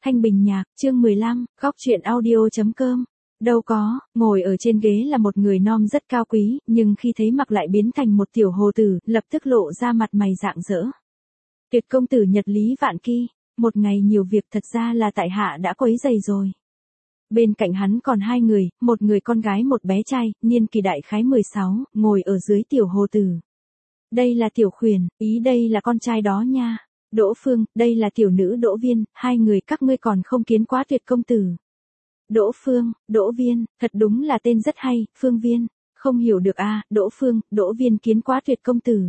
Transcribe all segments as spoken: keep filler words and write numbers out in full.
Thanh Bình Nhạc, chương mười lăm, góc truyện audio.com. Đâu có, ngồi ở trên ghế là một người non rất cao quý, nhưng khi thấy Mặc lại biến thành một tiểu hồ tử, lập tức lộ ra mặt mày rạng rỡ. Tuyệt công tử Nhật Lý Vạn Ki, một ngày nhiều việc, thật ra là tại hạ đã quấy rầy rồi. Bên cạnh hắn còn hai người, một người con gái một bé trai, niên kỳ đại khái mười sáu, ngồi ở dưới tiểu hồ tử. Đây là tiểu khuyển, ý đây là con trai đó nha. Đỗ Phương, đây là tiểu nữ Đỗ Viên, hai người các ngươi còn không kiến quá Tuyệt công tử. Đỗ Phương, Đỗ Viên, thật đúng là tên rất hay, Phương Viên, không hiểu được a, à, Đỗ Phương, Đỗ Viên kiến quá Tuyệt công tử.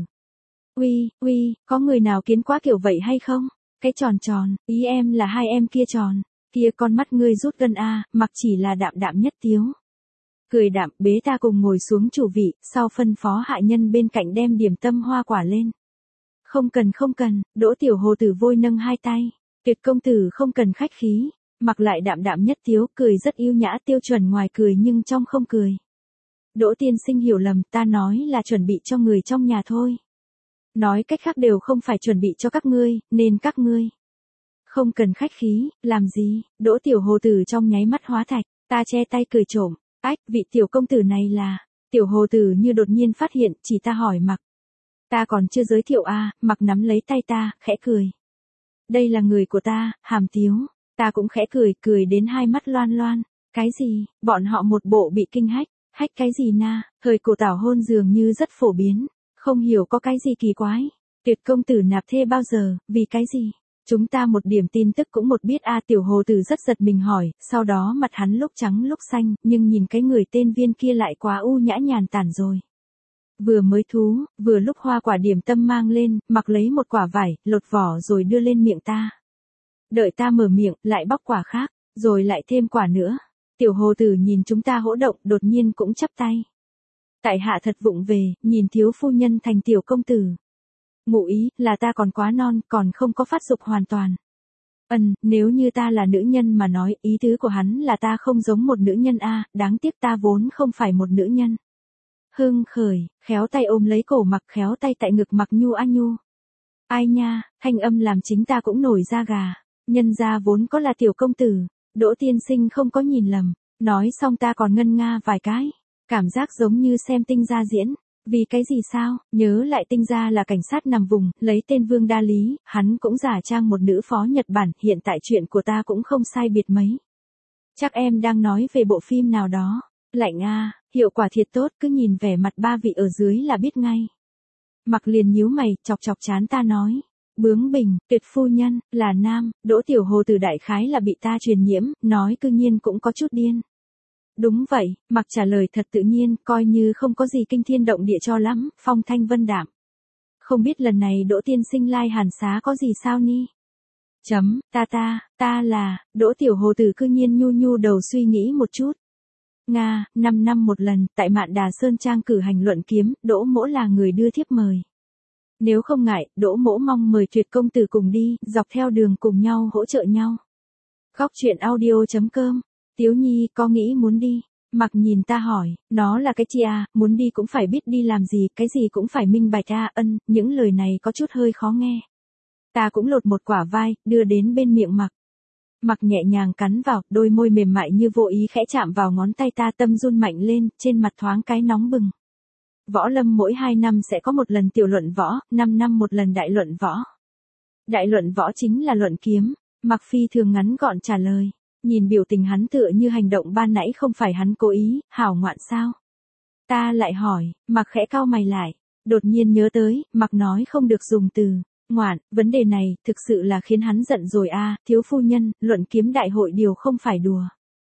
Uy, uy, có người nào kiến quá kiểu vậy hay không? Cái tròn tròn, ý em là hai em kia tròn, kia con mắt ngươi rút gân a, à, Mặc chỉ là đạm đạm nhất tiếu. Cười đạm, bế ta cùng ngồi xuống chủ vị, sau phân phó hạ nhân bên cạnh đem điểm tâm hoa quả lên. Không cần không cần, Đỗ tiểu hồ tử vội nâng hai tay. Tuyệt công tử không cần khách khí. Mặc lại đạm đạm nhất tiếu, cười rất yêu nhã, tiêu chuẩn ngoài cười nhưng trong không cười. Đỗ tiên sinh hiểu lầm, ta nói là chuẩn bị cho người trong nhà thôi. Nói cách khác đều không phải chuẩn bị cho các ngươi, nên các ngươi. Không cần khách khí, làm gì? Đỗ tiểu hồ tử trong nháy mắt hóa thạch, ta che tay cười trộm. Ách, vị tiểu công tử này là... Tiểu hồ tử như đột nhiên phát hiện, chỉ ta hỏi Mặc. Ta còn chưa giới thiệu a, à, Mặc nắm lấy tay ta, khẽ cười. Đây là người của ta, Hàm Tiếu. Ta cũng khẽ cười, cười đến hai mắt loan loan. Cái gì? Bọn họ một bộ bị kinh hách. Hách cái gì na? Thời cổ tảo hôn dường như rất phổ biến. Không hiểu có cái gì kỳ quái. Tuyệt công tử nạp thê bao giờ, vì cái gì? Chúng ta một điểm tin tức cũng một biết a à, tiểu hồ tử rất giật mình hỏi, sau đó mặt hắn lúc trắng lúc xanh, nhưng nhìn cái người tên Viên kia lại quá u nhã nhàn tản rồi. Vừa mới thú, vừa lúc hoa quả điểm tâm mang lên, Mặc lấy một quả vải, lột vỏ rồi đưa lên miệng ta. Đợi ta mở miệng, lại bóc quả khác, rồi lại thêm quả nữa. Tiểu hồ tử nhìn chúng ta hỗ động, đột nhiên cũng chắp tay. Tại hạ thật vụng về, nhìn thiếu phu nhân thành tiểu công tử. Ngụ ý, là ta còn quá non, còn không có phát dục hoàn toàn. Ừm, nếu như ta là nữ nhân mà nói, ý tứ của hắn là ta không giống một nữ nhân a, à, đáng tiếc ta vốn không phải một nữ nhân. Hưng khởi, khéo tay ôm lấy cổ Mặc, khéo tay tại ngực Mặc nhu a nhu. Ai nha, thanh âm làm chính ta cũng nổi da gà. Nhân gia vốn có là tiểu công tử. Đỗ tiên sinh không có nhìn lầm. Nói xong ta còn ngân nga vài cái. Cảm giác giống như xem Tinh Gia diễn. Vì cái gì sao? Nhớ lại Tinh Gia là cảnh sát nằm vùng, lấy tên Vương Đa Lý, hắn cũng giả trang một nữ phó Nhật Bản, hiện tại chuyện của ta cũng không sai biệt mấy. Chắc em đang nói về bộ phim nào đó. Lạnh a, hiệu quả thiệt tốt, cứ nhìn vẻ mặt ba vị ở dưới là biết ngay. Mặc liền nhíu mày, chọc chọc chán ta nói. Bướng bỉnh, Tuyệt phu nhân, là nam, Đỗ tiểu hồ tử đại khái là bị ta truyền nhiễm, nói cư nhiên cũng có chút điên. Đúng vậy, Mặc trả lời thật tự nhiên, coi như không có gì kinh thiên động địa cho lắm, phong thanh vân đạm. Không biết lần này Đỗ tiên sinh lai hàn xá có gì sao ni? Chấm, ta ta, ta là, Đỗ tiểu hồ tử cư nhiên nhu nhu đầu suy nghĩ một chút. Nga, năm năm một lần, tại Mạn Đà Sơn Trang cử hành luận kiếm, Đỗ mỗ là người đưa thiếp mời. Nếu không ngại, Đỗ mỗ mong mời Tuyệt công tử cùng đi, dọc theo đường cùng nhau hỗ trợ nhau. Góc truyện audio.com. Tiếu Nhi có nghĩ muốn đi? Mặc nhìn ta hỏi, nó là cái chi à, muốn đi cũng phải biết đi làm gì, cái gì cũng phải minh bạch a, ân, những lời này có chút hơi khó nghe. Ta cũng lột một quả vai, đưa đến bên miệng Mặc. Mặc nhẹ nhàng cắn vào, đôi môi mềm mại như vô ý khẽ chạm vào ngón tay ta, tâm run mạnh lên, trên mặt thoáng cái nóng bừng. Võ lâm mỗi hai năm sẽ có một lần tiểu luận võ, năm năm một lần đại luận võ. Đại luận võ chính là luận kiếm. Mặc phi thường ngắn gọn trả lời. Nhìn biểu tình hắn tựa như hành động ban nãy không phải hắn cố ý, hảo ngoạn sao? Ta lại hỏi, Mặc khẽ cau mày lại. Đột nhiên nhớ tới, Mặc nói không được dùng từ ngoạn, vấn đề này thực sự là khiến hắn giận rồi a, à, thiếu phu nhân, luận kiếm đại hội điều không phải đùa.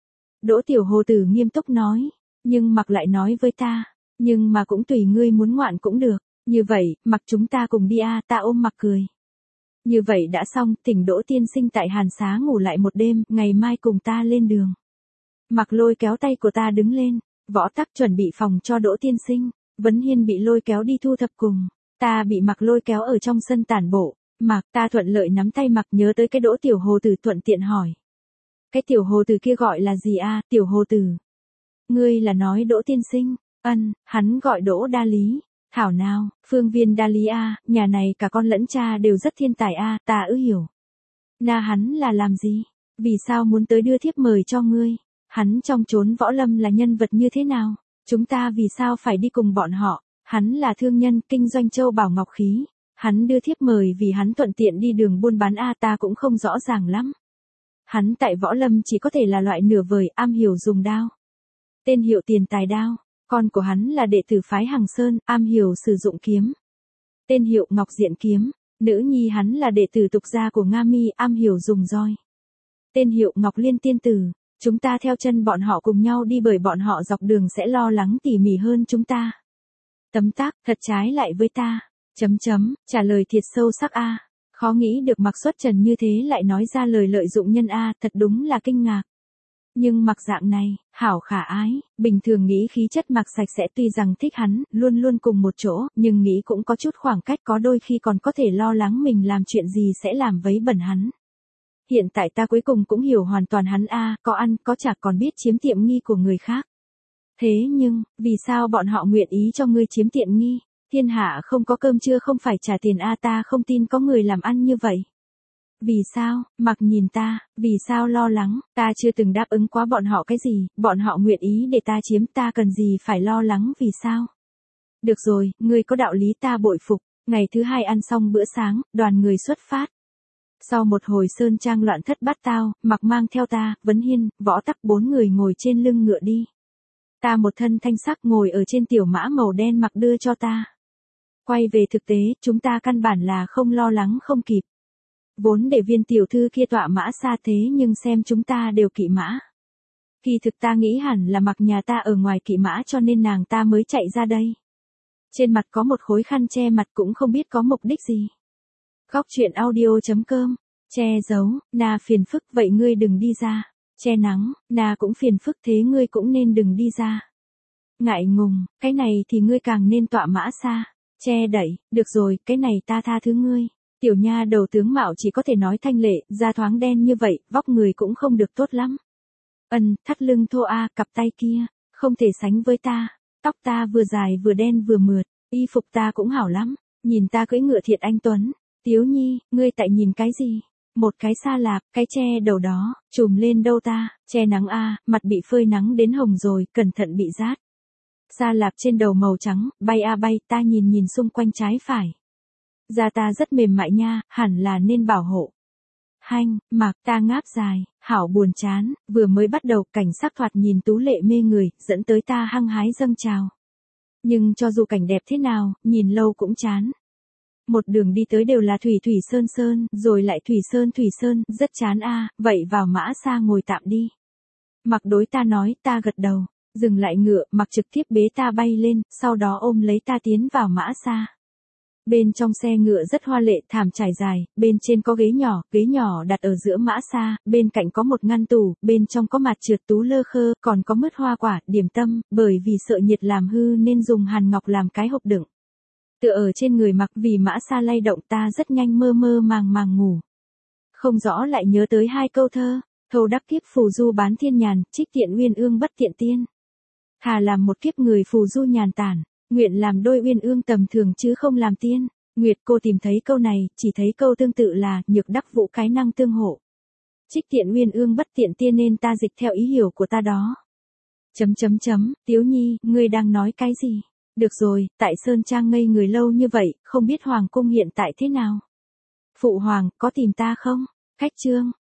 Đỗ tiểu hồ tử nghiêm túc nói, nhưng Mặc lại nói với ta, nhưng mà cũng tùy ngươi muốn ngoạn cũng được, như vậy, Mặc chúng ta cùng đi a, à, ta ôm Mặc cười. Như vậy đã xong, thỉnh Đỗ tiên sinh tại hàn xá ngủ lại một đêm, ngày mai cùng ta lên đường. Mặc lôi kéo tay của ta đứng lên, Võ Tắc chuẩn bị phòng cho Đỗ tiên sinh, Vấn Hiên bị lôi kéo đi thu thập cùng, ta bị Mặc lôi kéo ở trong sân tản bộ, Mặc ta thuận lợi nắm tay Mặc, nhớ tới cái Đỗ tiểu hồ tử thuận tiện hỏi. Cái tiểu hồ tử kia gọi là gì a, à, tiểu hồ tử? Ngươi là nói Đỗ tiên sinh? Ân, hắn gọi Đỗ Đa Lý. Thảo nào, Phương Viên Đa Lý a, nhà này cả con lẫn cha đều rất thiên tài a, ta ư hiểu. Na hắn là làm gì? Vì sao muốn tới đưa thiếp mời cho ngươi? Hắn trong chốn võ lâm là nhân vật như thế nào? Chúng ta vì sao phải đi cùng bọn họ? Hắn là thương nhân, kinh doanh châu bảo ngọc khí. Hắn đưa thiếp mời vì hắn thuận tiện đi đường buôn bán a ta cũng không rõ ràng lắm. Hắn tại võ lâm chỉ có thể là loại nửa vời, am hiểu dùng đao. Tên hiệu Tiền Tài Đao. Con của hắn là đệ tử phái Hằng Sơn, am hiểu sử dụng kiếm. Tên hiệu Ngọc Diện Kiếm. Nữ nhi hắn là đệ tử tục gia của Nga Mi, am hiểu dùng roi. Tên hiệu Ngọc Liên Tiên Tử. Chúng ta theo chân bọn họ cùng nhau đi bởi bọn họ dọc đường sẽ lo lắng tỉ mỉ hơn chúng ta. Tấm tắc, thật trái lại với ta. Chấm chấm, trả lời thiệt sâu sắc a. Khó nghĩ được Mặc Xuất Trần như thế lại nói ra lời lợi dụng nhân a, thật đúng là kinh ngạc. Nhưng Mặc dạng này, hảo khả ái, bình thường nghĩ khí chất Mặc sạch sẽ tuy rằng thích hắn, luôn luôn cùng một chỗ, nhưng nghĩ cũng có chút khoảng cách có đôi khi còn có thể lo lắng mình làm chuyện gì sẽ làm vấy bẩn hắn. Hiện tại ta cuối cùng cũng hiểu hoàn toàn hắn a, có ăn, có trả còn biết chiếm tiện nghi của người khác. Thế nhưng, vì sao bọn họ nguyện ý cho ngươi chiếm tiện nghi? Thiên hạ không có cơm trưa không phải trả tiền a ta không tin có người làm ăn như vậy. Vì sao, Mặc nhìn ta, vì sao lo lắng, ta chưa từng đáp ứng quá bọn họ cái gì, bọn họ nguyện ý để ta chiếm ta cần gì phải lo lắng vì sao. Được rồi, ngươi có đạo lý ta bội phục, ngày thứ hai ăn xong bữa sáng, đoàn người xuất phát. Sau một hồi sơn trang loạn thất bát tao, Mặc mang theo ta, Vấn Hiên, Võ Tắc bốn người ngồi trên lưng ngựa đi. Ta một thân thanh sắc ngồi ở trên tiểu mã màu đen Mặc đưa cho ta. Quay về thực tế, chúng ta căn bản là không lo lắng không kịp. Vốn để viên tiểu thư kia tọa mã xa thế nhưng xem chúng ta đều kỵ mã. Kỳ thực ta nghĩ hẳn là Mặc nhà ta ở ngoài kỵ mã cho nên nàng ta mới chạy ra đây. Trên mặt có một khối khăn che mặt cũng không biết có mục đích gì. Góc truyện audio chấm com. Che giấu, na phiền phức vậy ngươi đừng đi ra. Che nắng, na cũng phiền phức thế ngươi cũng nên đừng đi ra. Ngại ngùng, cái này thì ngươi càng nên tọa mã xa. Che đẩy, được rồi, cái này ta tha thứ ngươi. Tiểu nha đầu tướng mạo chỉ có thể nói thanh lệ, da thoáng đen như vậy, vóc người cũng không được tốt lắm. Ân, thắt lưng thô a, cặp tay kia, không thể sánh với ta. Tóc ta vừa dài vừa đen vừa mượt, y phục ta cũng hảo lắm. Nhìn ta cưỡi ngựa thiệt anh tuấn. Tiếu nhi, ngươi tại nhìn cái gì? Một cái xa lạp, cái che đầu đó, trùm lên đâu ta, che nắng a, mặt bị phơi nắng đến hồng rồi, cẩn thận bị rát. Sa lạp trên đầu màu trắng, bay a bay, ta nhìn nhìn xung quanh trái phải. Da ta rất mềm mại nha, hẳn là nên bảo hộ. Hanh, Mặc, ta ngáp dài, hảo buồn chán, vừa mới bắt đầu cảnh sắc thoạt nhìn tú lệ mê người, dẫn tới ta hăng hái dâng trào. Nhưng cho dù cảnh đẹp thế nào, nhìn lâu cũng chán. Một đường đi tới đều là thủy thủy sơn sơn, rồi lại thủy sơn thủy sơn, rất chán a, vậy vào mã xa ngồi tạm đi. Mặc đối ta nói, ta gật đầu. Dừng lại ngựa, Mặc trực tiếp bế ta bay lên, sau đó ôm lấy ta tiến vào mã xa. Bên trong xe ngựa rất hoa lệ, thảm trải dài, bên trên có ghế nhỏ, ghế nhỏ đặt ở giữa mã xa, bên cạnh có một ngăn tủ, bên trong có mặt trượt tú lơ khơ, còn có mứt hoa quả, điểm tâm, bởi vì sợ nhiệt làm hư nên dùng hàn ngọc làm cái hộp đựng. Tựa ở trên người Mặc vì mã xa lay động ta rất nhanh mơ mơ màng màng ngủ. Không rõ lại nhớ tới hai câu thơ, thâu đắc kiếp phù du bán thiên nhàn, trích tiện uyên ương bất tiện tiên. Thà làm một kiếp người phù du nhàn tản, nguyện làm đôi uyên ương tầm thường chứ không làm tiên. Nguyệt cô tìm thấy câu này, chỉ thấy câu tương tự là nhược đắc vũ cái năng tương hộ. Trích tiện uyên ương bất tiện tiên nên ta dịch theo ý hiểu của ta đó. Chấm chấm chấm, Tiếu nhi, ngươi đang nói cái gì? Được rồi, tại Sơn Trang ngây người lâu như vậy, không biết Hoàng cung hiện tại thế nào? Phụ Hoàng, có tìm ta không? Khách trương,